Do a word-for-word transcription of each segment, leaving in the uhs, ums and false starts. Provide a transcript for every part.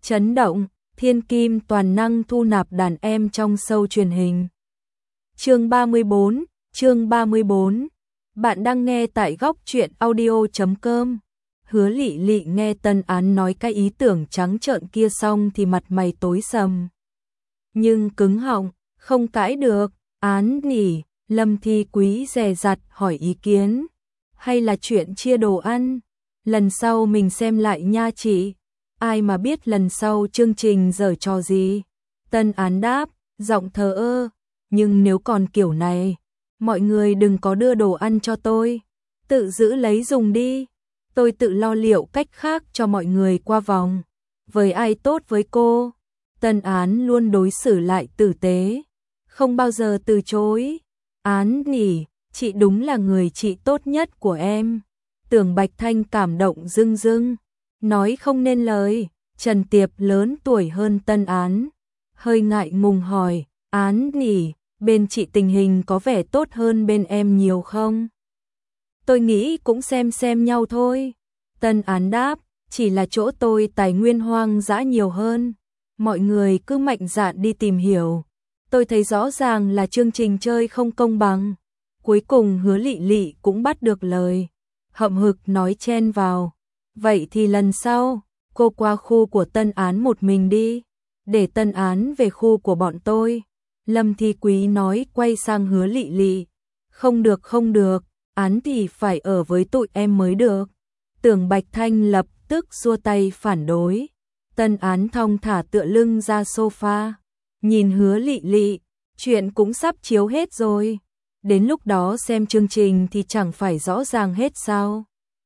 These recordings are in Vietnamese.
Chấn động, thiên kim toàn năng thu nạp đàn em trong show truyền hình. Chương ba mươi bốn, chương ba mươi bốn. Bạn đang nghe tại góc truyện audio chấm com. Hứa Lị Lị nghe Tân Án nói cái ý tưởng trắng trợn kia xong thì mặt mày tối sầm. Nhưng cứng họng, không cãi được. Án nỉ, Lâm Thi Quý dè dặt hỏi ý kiến. Hay là chuyện chia đồ ăn? Lần sau mình xem lại nha chị. Ai mà biết lần sau chương trình giở trò gì? Tân Án đáp, giọng thờ ơ. Nhưng nếu còn kiểu này, mọi người đừng có đưa đồ ăn cho tôi. Tự giữ lấy dùng đi. Tôi tự lo liệu cách khác cho mọi người qua vòng. Với ai tốt với cô, Tân Án luôn đối xử lại tử tế, không bao giờ từ chối. Án nỉ, chị đúng là người chị tốt nhất của em. Tưởng Bạch Thanh cảm động rưng rưng, nói không nên lời. Trần Tiệp lớn tuổi hơn Tân Án, hơi ngại ngùng hỏi, Án nỉ, bên chị tình hình có vẻ tốt hơn bên em nhiều không? Tôi nghĩ cũng xem xem nhau thôi. Tân Án đáp, chỉ là chỗ tôi tài nguyên hoang dã nhiều hơn. Mọi người cứ mạnh dạn đi tìm hiểu. Tôi thấy rõ ràng là chương trình chơi không công bằng. Cuối cùng Hứa Lị Lị cũng bắt được lời, hậm hực nói chen vào. Vậy thì lần sau, cô qua khu của Tân Án một mình đi, để Tân Án về khu của bọn tôi. Lâm Thi Quý nói quay sang Hứa Lị Lị. Không được không được, Án thì phải ở với tụi em mới được. Tưởng Bạch Thanh lập tức xua tay phản đối. Tân Án thong thả tựa lưng ra sofa, nhìn Hứa Lị Lị, chuyện cũng sắp chiếu hết rồi. Đến lúc đó xem chương trình thì chẳng phải rõ ràng hết sao?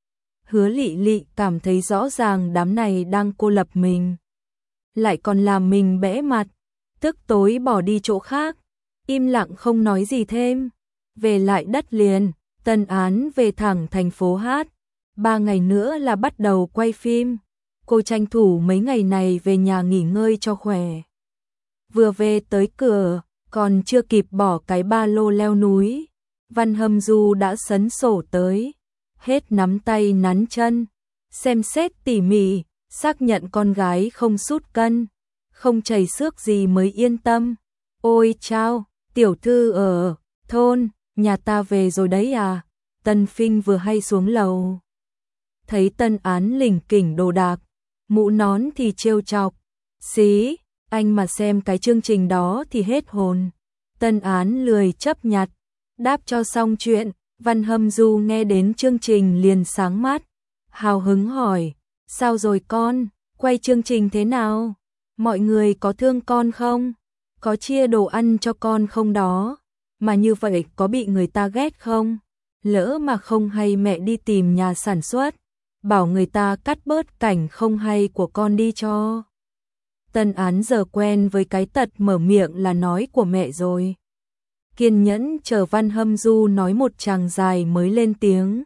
Hứa Lị Lị cảm thấy rõ ràng đám này đang cô lập mình, lại còn làm mình bẽ mặt, tức tối bỏ đi chỗ khác, im lặng không nói gì thêm. Về lại đất liền, Tân Án về thẳng thành phố Hát. Ba ngày nữa là bắt đầu quay phim. Cô tranh thủ mấy ngày này về nhà nghỉ ngơi cho khỏe. Vừa về tới cửa, còn chưa kịp bỏ cái ba lô leo núi, Văn Hâm Du đã sấn sổ tới, hết nắm tay nắn chân, xem xét tỉ mỉ, xác nhận con gái không sút cân, không chảy xước gì mới yên tâm. Ôi chao, tiểu thư ở thôn, nhà ta về rồi đấy à? Tân Phinh vừa hay xuống lầu, thấy Tân Án lỉnh kỉnh đồ đạc, mũ nón thì trêu chọc. Xí, anh mà xem cái chương trình đó thì hết hồn. Tân Án lười chấp nhặt, đáp cho xong chuyện. Văn Hâm Du nghe đến chương trình liền sáng mắt, hào hứng hỏi, sao rồi con, quay chương trình thế nào? Mọi người có thương con không? Có chia đồ ăn cho con không đó? Mà như vậy có bị người ta ghét không? Lỡ mà không hay mẹ đi tìm nhà sản xuất, bảo người ta cắt bớt cảnh không hay của con đi cho. Tân Án giờ quen với cái tật mở miệng là nói của mẹ rồi. Kiên nhẫn chờ Văn Hâm Du nói một tràng dài mới lên tiếng.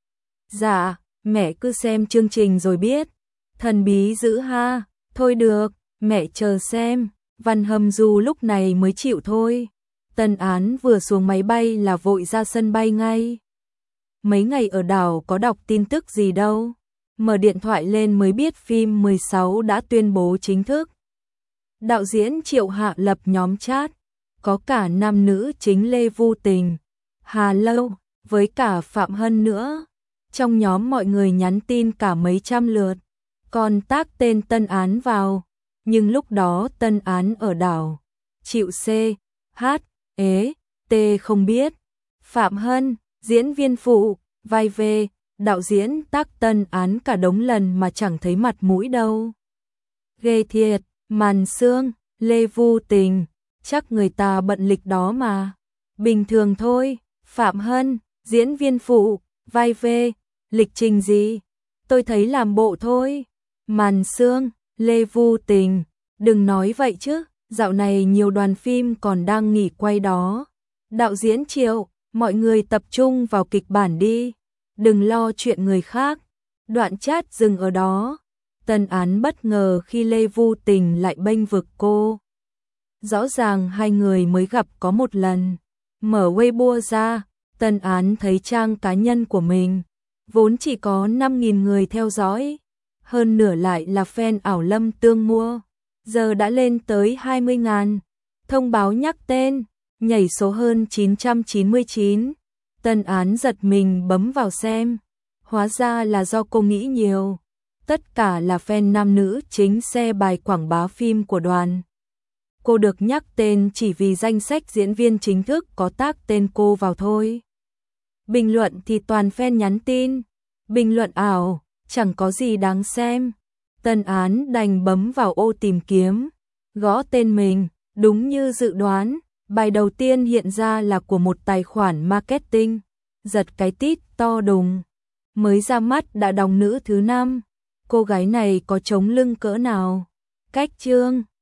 Dạ, mẹ cứ xem chương trình rồi biết. Thần bí dữ ha, thôi được, mẹ chờ xem. Văn Hâm Du lúc này mới chịu thôi. Tân Án vừa xuống máy bay là vội ra sân bay ngay. Mấy ngày ở đảo có đọc tin tức gì đâu. Mở điện thoại lên mới biết phim mười sáu đã tuyên bố chính thức. Đạo diễn Triệu Hạ lập nhóm chat, có cả nam nữ chính Lê Vu Tình, Hà Lâu, với cả Phạm Hân nữa. Trong nhóm mọi người nhắn tin cả mấy trăm lượt, còn tag tên Tân Án vào. Nhưng lúc đó Tân Án ở đảo, chịu C, H, ế, T không biết. Phạm Hân, diễn viên phụ, vai V, đạo diễn tag Tân Án cả đống lần mà chẳng thấy mặt mũi đâu. Ghê thiệt, Màn Sương, Lê Vu Tình, chắc người ta bận lịch đó mà. Bình thường thôi. Phạm Hân, diễn viên phụ, vai V, lịch trình gì? Tôi thấy làm bộ thôi. Màn Sương, Lê Vu Tình, đừng nói vậy chứ, dạo này nhiều đoàn phim còn đang nghỉ quay đó. Đạo diễn Triệu, mọi người tập trung vào kịch bản đi, đừng lo chuyện người khác. Đoạn chat dừng ở đó. Tân Án bất ngờ khi Lê Vu Tình lại bênh vực cô. Rõ ràng hai người mới gặp có một lần. Mở Weibo ra, Tân Án thấy trang cá nhân của mình vốn chỉ có năm nghìn người theo dõi, hơn nửa lại là fan ảo Lâm Tương mua. Giờ đã lên tới hai mươi ngàn. Thông báo nhắc tên, nhảy số hơn chín trăm chín mươi chín. Tân Án giật mình bấm vào xem. Hóa ra là do cô nghĩ nhiều. Tất cả là fan nam nữ chính xe bài quảng bá phim của đoàn. Cô được nhắc tên chỉ vì danh sách diễn viên chính thức có tag tên cô vào thôi. Bình luận thì toàn fan nhắn tin. Bình luận ảo, chẳng có gì đáng xem. Tân Án đành bấm vào ô tìm kiếm, gõ tên mình, đúng như dự đoán, bài đầu tiên hiện ra là của một tài khoản marketing, giật cái tít to đùng. Mới ra mắt đã đóng nữ thứ năm, cô gái này có chống lưng cỡ nào? Cách chương